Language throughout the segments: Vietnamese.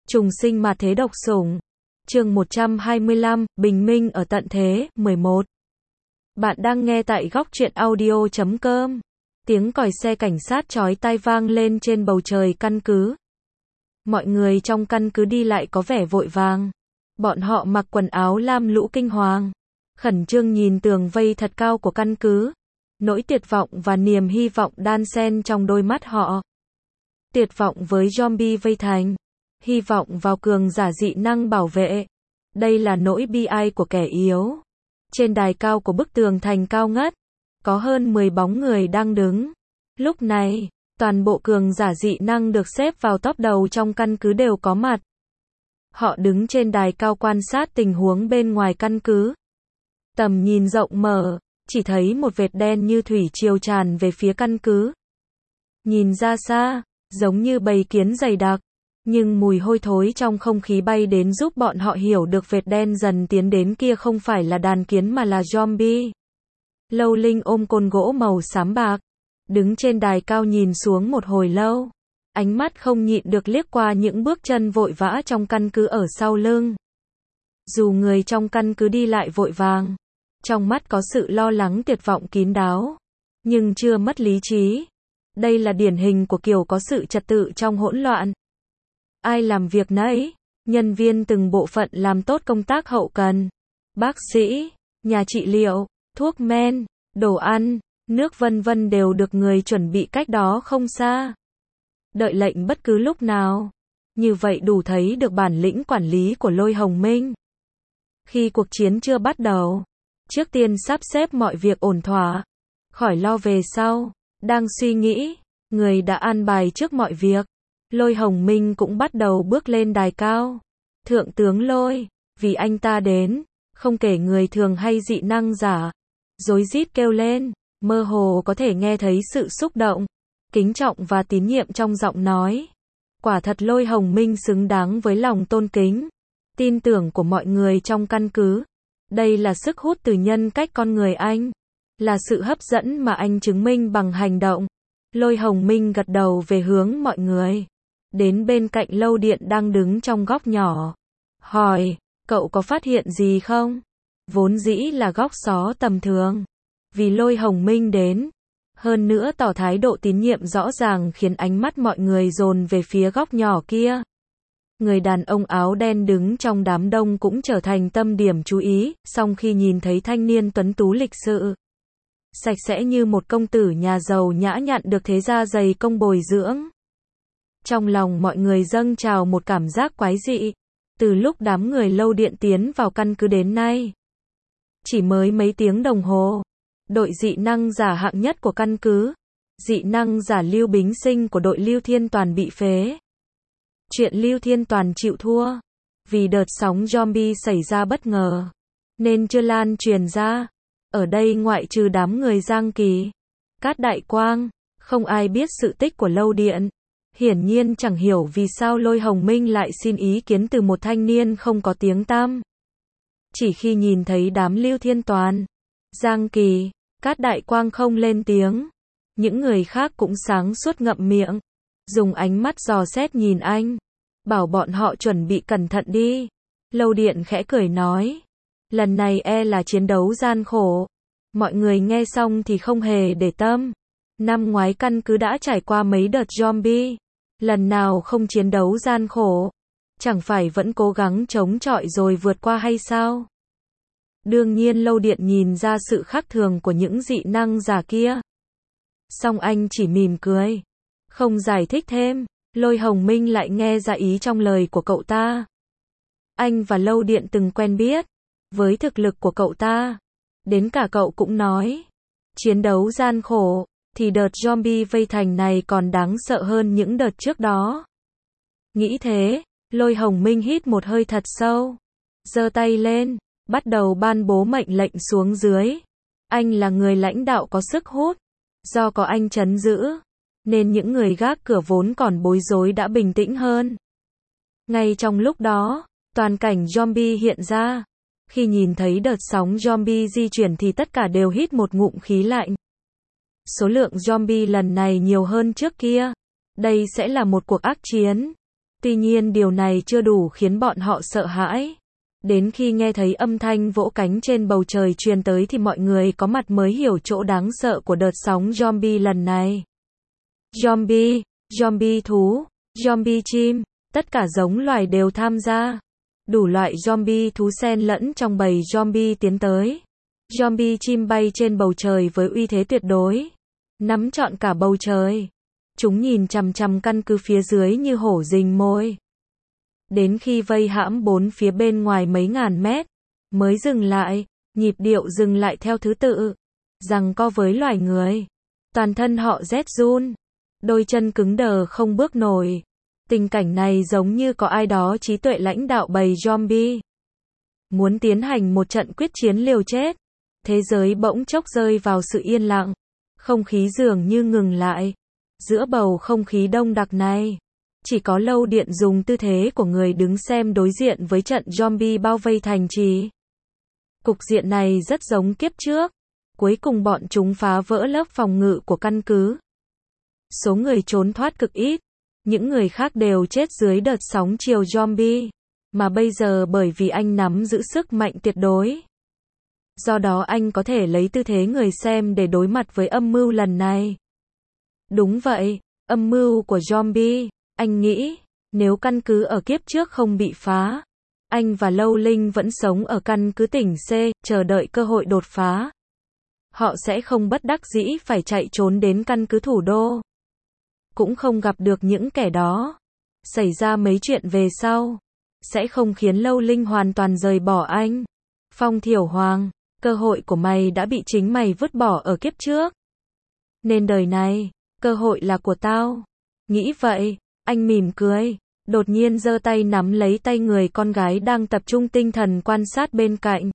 Trùng sinh mà thế độc sủng. Chương 125, Bình minh ở tận thế, 11. Bạn đang nghe tại góc truyện audio.com. Tiếng còi xe cảnh sát chói tai vang lên trên bầu trời căn cứ. Mọi người trong căn cứ đi lại có vẻ vội vàng. Bọn họ mặc quần áo lam lũ kinh hoàng, khẩn trương nhìn tường vây thật cao của căn cứ. Nỗi tuyệt vọng và niềm hy vọng đan xen trong đôi mắt họ. Tuyệt vọng với zombie vây thành, hy vọng vào cường giả dị năng bảo vệ. Đây là nỗi bi ai của kẻ yếu. Trên đài cao của bức tường thành cao ngất, có hơn 10 bóng người đang đứng. Lúc này, toàn bộ cường giả dị năng được xếp vào top đầu trong căn cứ đều có mặt. Họ đứng trên đài cao quan sát tình huống bên ngoài căn cứ. Tầm nhìn rộng mở, chỉ thấy một vệt đen như thủy triều tràn về phía căn cứ. Nhìn ra xa, giống như bầy kiến dày đặc, nhưng mùi hôi thối trong không khí bay đến giúp bọn họ hiểu được vệt đen dần tiến đến kia không phải là đàn kiến mà là zombie. Lâu Linh ôm côn gỗ màu xám bạc, đứng trên đài cao nhìn xuống một hồi lâu. Ánh mắt không nhịn được liếc qua những bước chân vội vã trong căn cứ ở sau lưng. Dù người trong căn cứ đi lại vội vàng, trong mắt có sự lo lắng tuyệt vọng kín đáo, nhưng chưa mất lý trí. Đây là điển hình của kiểu có sự trật tự trong hỗn loạn. Ai làm việc nấy, nhân viên từng bộ phận làm tốt công tác hậu cần. Bác sĩ, nhà trị liệu, thuốc men, đồ ăn, nước vân vân đều được người chuẩn bị cách đó không xa. Đợi lệnh bất cứ lúc nào. Như vậy đủ thấy được bản lĩnh quản lý của Lôi Hồng Minh. Khi cuộc chiến chưa bắt đầu, trước tiên sắp xếp mọi việc ổn thỏa, khỏi lo về sau. Đang suy nghĩ, người đã an bài trước mọi việc. Lôi Hồng Minh cũng bắt đầu bước lên đài cao. Thượng tướng Lôi, vì anh ta đến, không kể người thường hay dị năng giả, rối rít kêu lên, mơ hồ có thể nghe thấy sự xúc động, kính trọng và tín nhiệm trong giọng nói. Quả thật Lôi Hồng Minh xứng đáng với lòng tôn kính, tin tưởng của mọi người trong căn cứ. Đây là sức hút từ nhân cách con người anh, là sự hấp dẫn mà anh chứng minh bằng hành động. Lôi Hồng Minh gật đầu về hướng mọi người, đến bên cạnh Lâu Điện đang đứng trong góc nhỏ, hỏi, cậu có phát hiện gì không? Vốn dĩ là góc xó tầm thường, vì Lôi Hồng Minh đến, hơn nữa tỏ thái độ tín nhiệm rõ ràng khiến ánh mắt mọi người dồn về phía góc nhỏ kia. Người đàn ông áo đen đứng trong đám đông cũng trở thành tâm điểm chú ý, song khi nhìn thấy thanh niên tuấn tú lịch sự, sạch sẽ như một công tử nhà giàu nhã nhặn được thế gia dày công bồi dưỡng. Trong lòng mọi người dâng trào một cảm giác quái dị, từ lúc đám người Lâu Điện tiến vào căn cứ đến nay. Chỉ mới mấy tiếng đồng hồ, đội dị năng giả hạng nhất của căn cứ, dị năng giả Lưu Bính Sinh của đội Lưu Thiên Toàn bị phế. Chuyện Lưu Thiên Toàn chịu thua, vì đợt sóng zombie xảy ra bất ngờ, nên chưa lan truyền ra. Ở đây ngoại trừ đám người Giang Kỳ, Cát Đại Quang, không ai biết sự tích của Lâu Điện. Hiển nhiên chẳng hiểu vì sao Lôi Hồng Minh lại xin ý kiến từ một thanh niên không có tiếng tăm. Chỉ khi nhìn thấy đám Lưu Thiên Toàn, Giang Kỳ, Cát Đại Quang không lên tiếng, những người khác cũng sáng suốt ngậm miệng, dùng ánh mắt dò xét nhìn anh, bảo bọn họ chuẩn bị cẩn thận đi. Lâu Điện khẽ cười nói, lần này là chiến đấu gian khổ. Mọi người nghe xong thì không hề để tâm. Năm ngoái căn cứ đã trải qua mấy đợt zombie, lần nào không chiến đấu gian khổ, chẳng phải vẫn cố gắng chống chọi rồi vượt qua hay sao? Đương nhiên Lâu Điện nhìn ra sự khác thường của những dị năng giả kia. Song anh chỉ mỉm cười, không giải thích thêm. Lôi Hồng Minh lại nghe ra ý trong lời của cậu ta. Anh và Lâu Điện từng quen biết, với thực lực của cậu ta, đến cả cậu cũng nói, chiến đấu gian khổ, thì đợt zombie vây thành này còn đáng sợ hơn những đợt trước đó. Nghĩ thế, Lôi Hồng Minh hít một hơi thật sâu, giơ tay lên, bắt đầu ban bố mệnh lệnh xuống dưới. Anh là người lãnh đạo có sức hút, do có anh trấn giữ, nên những người gác cửa vốn còn bối rối đã bình tĩnh hơn. Ngay trong lúc đó, toàn cảnh zombie hiện ra. Khi nhìn thấy đợt sóng zombie di chuyển thì tất cả đều hít một ngụm khí lạnh. Số lượng zombie lần này nhiều hơn trước kia. Đây sẽ là một cuộc ác chiến. Tuy nhiên điều này chưa đủ khiến bọn họ sợ hãi. Đến khi nghe thấy âm thanh vỗ cánh trên bầu trời truyền tới thì mọi người có mặt mới hiểu chỗ đáng sợ của đợt sóng zombie lần này. Zombie, zombie thú, zombie chim, tất cả giống loài đều tham gia. Đủ loại zombie thú xen lẫn trong bầy zombie tiến tới. Zombie chim bay trên bầu trời với uy thế tuyệt đối, nắm trọn cả bầu trời. Chúng nhìn chằm chằm căn cứ phía dưới như hổ rình mồi. Đến khi vây hãm bốn phía bên ngoài mấy ngàn mét, mới dừng lại, nhịp điệu dừng lại theo thứ tự, giằng co với loài người. Toàn thân họ rét run, đôi chân cứng đờ không bước nổi. Tình cảnh này giống như có ai đó trí tuệ lãnh đạo bầy zombie. Muốn tiến hành một trận quyết chiến liều chết. Thế giới bỗng chốc rơi vào sự yên lặng. Không khí dường như ngừng lại. Giữa bầu không khí đông đặc này, chỉ có Lâu Điện dùng tư thế của người đứng xem đối diện với trận zombie bao vây thành trì. Cục diện này rất giống kiếp trước. Cuối cùng bọn chúng phá vỡ lớp phòng ngự của căn cứ. Số người trốn thoát cực ít. Những người khác đều chết dưới đợt sóng chiều zombie. Mà bây giờ bởi vì anh nắm giữ sức mạnh tuyệt đối. Do đó anh có thể lấy tư thế người xem để đối mặt với âm mưu lần này. Đúng vậy, âm mưu của zombie. Anh nghĩ, nếu căn cứ ở kiếp trước không bị phá, anh và Lâu Linh vẫn sống ở căn cứ tỉnh C, chờ đợi cơ hội đột phá. Họ sẽ không bất đắc dĩ phải chạy trốn đến căn cứ thủ đô. Cũng không gặp được những kẻ đó. Xảy ra mấy chuyện về sau, sẽ không khiến Lâu Linh hoàn toàn rời bỏ anh. Phong Thiểu Hoàng, cơ hội của mày đã bị chính mày vứt bỏ ở kiếp trước. Nên đời này, cơ hội là của tao. Nghĩ vậy, anh mỉm cười, đột nhiên giơ tay nắm lấy tay người con gái đang tập trung tinh thần quan sát bên cạnh.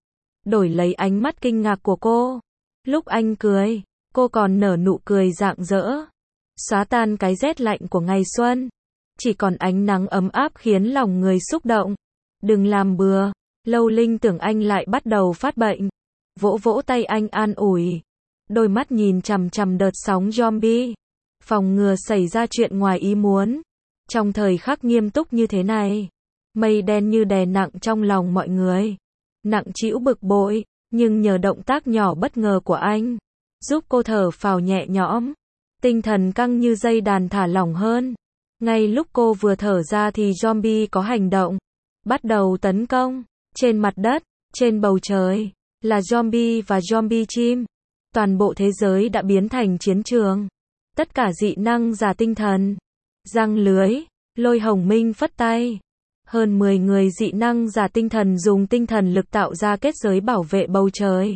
Đổi lấy ánh mắt kinh ngạc của cô. Lúc anh cười, cô còn nở nụ cười rạng rỡ. Xóa tan cái rét lạnh của ngày xuân. Chỉ còn ánh nắng ấm áp khiến lòng người xúc động. Đừng làm bừa. Lâu Linh tưởng anh lại bắt đầu phát bệnh. Vỗ vỗ tay anh an ủi. Đôi mắt nhìn chằm chằm đợt sóng zombie. Phòng ngừa xảy ra chuyện ngoài ý muốn. Trong thời khắc nghiêm túc như thế này, mây đen như đè nặng trong lòng mọi người. Nặng trĩu bực bội, nhưng nhờ động tác nhỏ bất ngờ của anh, giúp cô thở phào nhẹ nhõm. Tinh thần căng như dây đàn thả lỏng hơn. Ngay lúc cô vừa thở ra thì zombie có hành động. Bắt đầu tấn công. Trên mặt đất, trên bầu trời, là zombie và zombie chim. Toàn bộ thế giới đã biến thành chiến trường. Tất cả dị năng giả tinh thần. Răng lưới, Lôi Hồng Minh phất tay. Hơn 10 người dị năng giả tinh thần dùng tinh thần lực tạo ra kết giới bảo vệ bầu trời.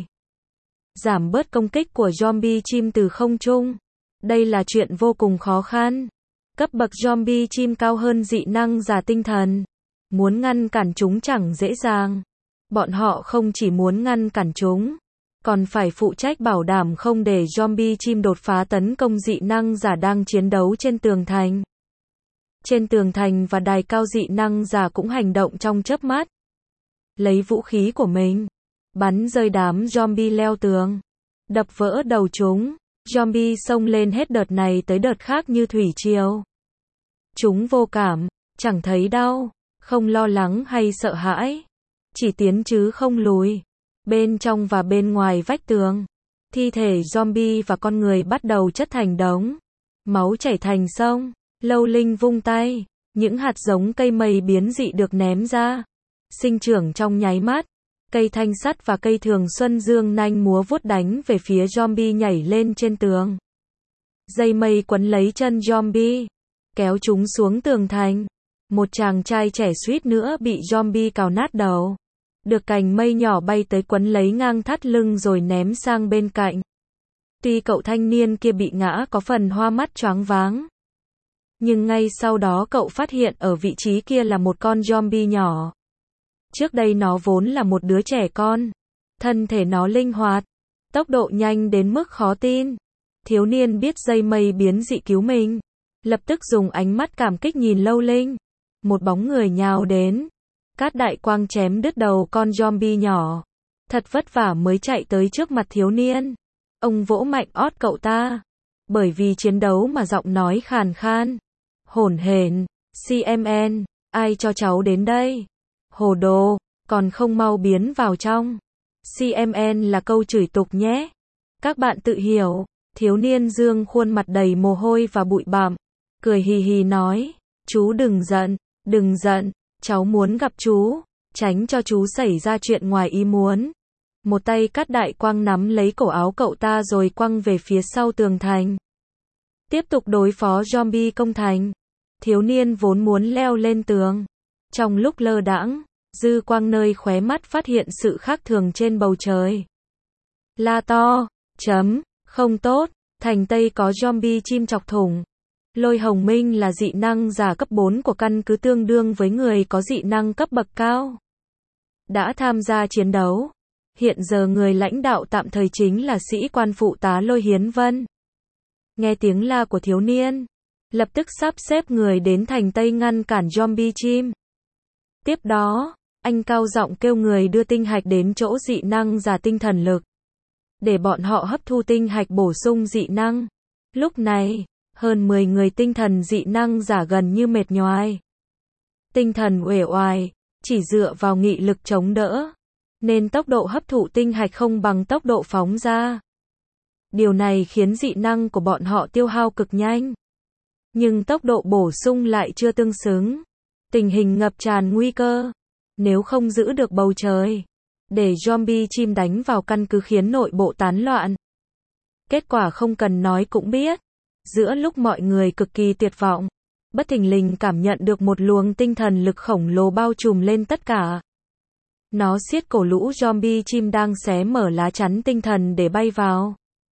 Giảm bớt công kích của zombie chim từ không trung. Đây là chuyện vô cùng khó khăn. Cấp bậc zombie chim cao hơn dị năng giả tinh thần. Muốn ngăn cản chúng chẳng dễ dàng. Bọn họ không chỉ muốn ngăn cản chúng, còn phải phụ trách bảo đảm không để zombie chim đột phá tấn công dị năng giả đang chiến đấu trên tường thành. Trên tường thành và đài cao dị năng giả cũng hành động trong chớp mắt. Lấy vũ khí của mình, bắn rơi đám zombie leo tường, đập vỡ đầu chúng. Zombie xông lên hết đợt này tới đợt khác như thủy triều. Chúng vô cảm, chẳng thấy đau, không lo lắng hay sợ hãi. Chỉ tiến chứ không lùi. Bên trong và bên ngoài vách tường, thi thể zombie và con người bắt đầu chất thành đống. Máu chảy thành sông. Lâu Linh vung tay, những hạt giống cây mây biến dị được ném ra. Sinh trưởng trong nháy mắt. Cây thanh sắt và cây thường xuân dương nanh múa vuốt đánh về phía zombie nhảy lên trên tường. Dây mây quấn lấy chân zombie, kéo chúng xuống tường thành. Một chàng trai trẻ suýt nữa bị zombie cào nát đầu. Được cành mây nhỏ bay tới quấn lấy ngang thắt lưng rồi ném sang bên cạnh. Tuy cậu thanh niên kia bị ngã có phần hoa mắt choáng váng, nhưng ngay sau đó cậu phát hiện ở vị trí kia là một con zombie nhỏ. Trước đây nó vốn là một đứa trẻ con. Thân thể nó linh hoạt, tốc độ nhanh đến mức khó tin. Thiếu niên biết dây mây biến dị cứu mình, lập tức dùng ánh mắt cảm kích nhìn Lâu Linh. Một bóng người nhào đến. Cát đại quang chém đứt đầu con zombie nhỏ. Thật vất vả mới chạy tới trước mặt thiếu niên. Ông vỗ mạnh ót cậu ta. Bởi vì chiến đấu mà giọng nói khàn khan, hổn hển, CMN, ai cho cháu đến đây? Hồ đồ, còn không mau biến vào trong. CMN là câu chửi tục nhé. Các bạn tự hiểu. Thiếu niên Dương khuôn mặt đầy mồ hôi và bụi bặm, cười hì hì nói, chú đừng giận, cháu muốn gặp chú, tránh cho chú xảy ra chuyện ngoài ý muốn. Một tay Cát Đại Quang nắm lấy cổ áo cậu ta rồi quăng về phía sau tường thành. Tiếp tục đối phó zombie công thành. Thiếu niên vốn muốn leo lên tường. Trong lúc lơ đãng, dư quang nơi khóe mắt phát hiện sự khác thường trên bầu trời. La to, không tốt, thành Tây có zombie chim chọc thủng. Lôi Hồng Minh là dị năng giả cấp 4 của căn cứ tương đương với người có dị năng cấp bậc cao. Đã tham gia chiến đấu. Hiện giờ người lãnh đạo tạm thời chính là sĩ quan phụ tá Lôi Hiến Vân. Nghe tiếng la của thiếu niên, lập tức sắp xếp người đến thành Tây ngăn cản zombie chim. Tiếp đó, anh cao giọng kêu người đưa tinh hạch đến chỗ dị năng giả tinh thần lực, để bọn họ hấp thu tinh hạch bổ sung dị năng. Lúc này, hơn 10 người tinh thần dị năng giả gần như mệt nhoài. Tinh thần uể oải, chỉ dựa vào nghị lực chống đỡ, nên tốc độ hấp thụ tinh hạch không bằng tốc độ phóng ra. Điều này khiến dị năng của bọn họ tiêu hao cực nhanh. Nhưng tốc độ bổ sung lại chưa tương xứng. Tình hình ngập tràn nguy cơ. Nếu không giữ được bầu trời, để zombie chim đánh vào căn cứ khiến nội bộ tán loạn. Kết quả không cần nói cũng biết. Giữa lúc mọi người cực kỳ tuyệt vọng, bất thình lình cảm nhận được một luồng tinh thần lực khổng lồ bao trùm lên tất cả. Nó siết cổ lũ zombie chim đang xé mở lá chắn tinh thần để bay vào.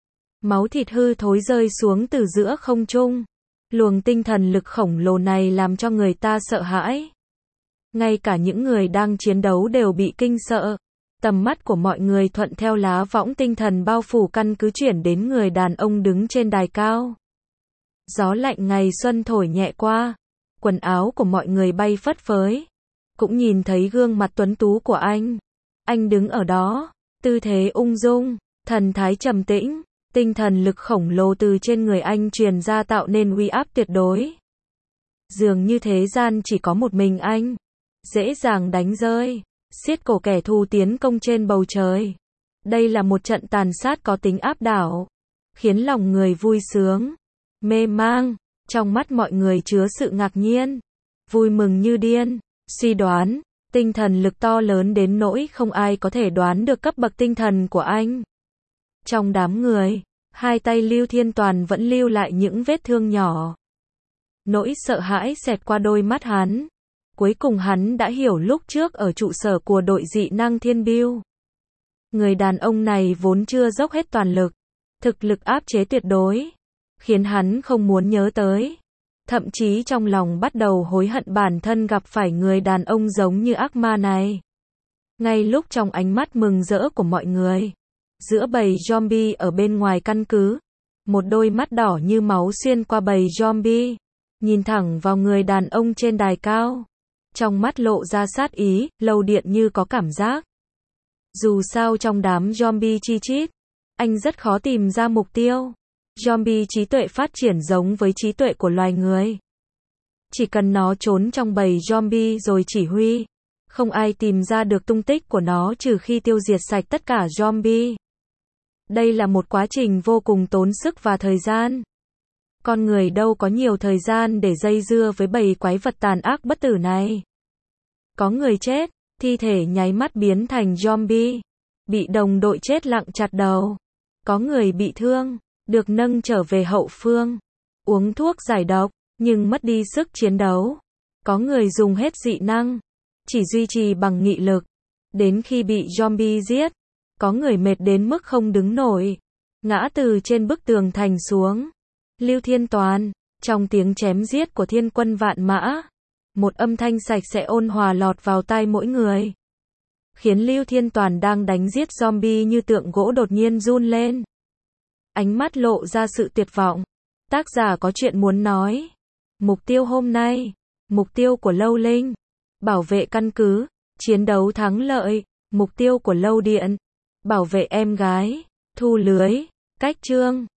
Máu thịt hư thối rơi xuống từ giữa không trung. Luồng tinh thần lực khổng lồ này làm cho người ta sợ hãi. Ngay cả những người đang chiến đấu đều bị kinh sợ. Tầm mắt của mọi người thuận theo lá võng tinh thần bao phủ căn cứ chuyển đến người đàn ông đứng trên đài cao. Gió lạnh ngày xuân thổi nhẹ qua, quần áo của mọi người bay phất phới. Cũng nhìn thấy gương mặt tuấn tú của anh. Anh đứng ở đó, tư thế ung dung, thần thái trầm tĩnh, tinh thần lực khổng lồ từ trên người anh truyền ra tạo nên uy áp tuyệt đối. Dường như thế gian chỉ có một mình anh, dễ dàng đánh rơi, siết cổ kẻ thù tiến công trên bầu trời. Đây là một trận tàn sát có tính áp đảo, khiến lòng người vui sướng, mê mang, trong mắt mọi người chứa sự ngạc nhiên, vui mừng như điên, suy đoán, tinh thần lực to lớn đến nỗi không ai có thể đoán được cấp bậc tinh thần của anh. Trong đám người, hai tay Lưu Thiên Toàn vẫn lưu lại những vết thương nhỏ. Nỗi sợ hãi xẹt qua đôi mắt hắn. Cuối cùng hắn đã hiểu lúc trước ở trụ sở của đội dị năng Thiên Bưu. Người đàn ông này vốn chưa dốc hết toàn lực. Thực lực áp chế tuyệt đối, khiến hắn không muốn nhớ tới. Thậm chí trong lòng bắt đầu hối hận bản thân gặp phải người đàn ông giống như ác ma này. Ngay lúc trong ánh mắt mừng rỡ của mọi người, giữa bầy zombie ở bên ngoài căn cứ, một đôi mắt đỏ như máu xuyên qua bầy zombie, nhìn thẳng vào người đàn ông trên đài cao. Trong mắt lộ ra sát ý, Lâu Điện như có cảm giác. Dù sao trong đám zombie chi chít, anh rất khó tìm ra mục tiêu. Zombie trí tuệ phát triển giống với trí tuệ của loài người. Chỉ cần nó trốn trong bầy zombie rồi chỉ huy, không ai tìm ra được tung tích của nó trừ khi tiêu diệt sạch tất cả zombie. Đây là một quá trình vô cùng tốn sức và thời gian. Con người đâu có nhiều thời gian để dây dưa với bầy quái vật tàn ác bất tử này. Có người chết, thi thể nháy mắt biến thành zombie. Bị đồng đội chết lặng chặt đầu. Có người bị thương, được nâng trở về hậu phương. Uống thuốc giải độc, nhưng mất đi sức chiến đấu. Có người dùng hết dị năng, chỉ duy trì bằng nghị lực. Đến khi bị zombie giết, có người mệt đến mức không đứng nổi, ngã từ trên bức tường thành xuống. Lưu Thiên Toàn, trong tiếng chém giết của thiên quân vạn mã, một âm thanh sạch sẽ ôn hòa lọt vào tai mỗi người, khiến Lưu Thiên Toàn đang đánh giết zombie như tượng gỗ đột nhiên run lên. Ánh mắt lộ ra sự tuyệt vọng. Tác giả có chuyện muốn nói. Mục tiêu hôm nay, mục tiêu của Lâu Linh, bảo vệ căn cứ, chiến đấu thắng lợi. Mục tiêu của Lâu Điện, bảo vệ em gái, thu lưới. Cách chương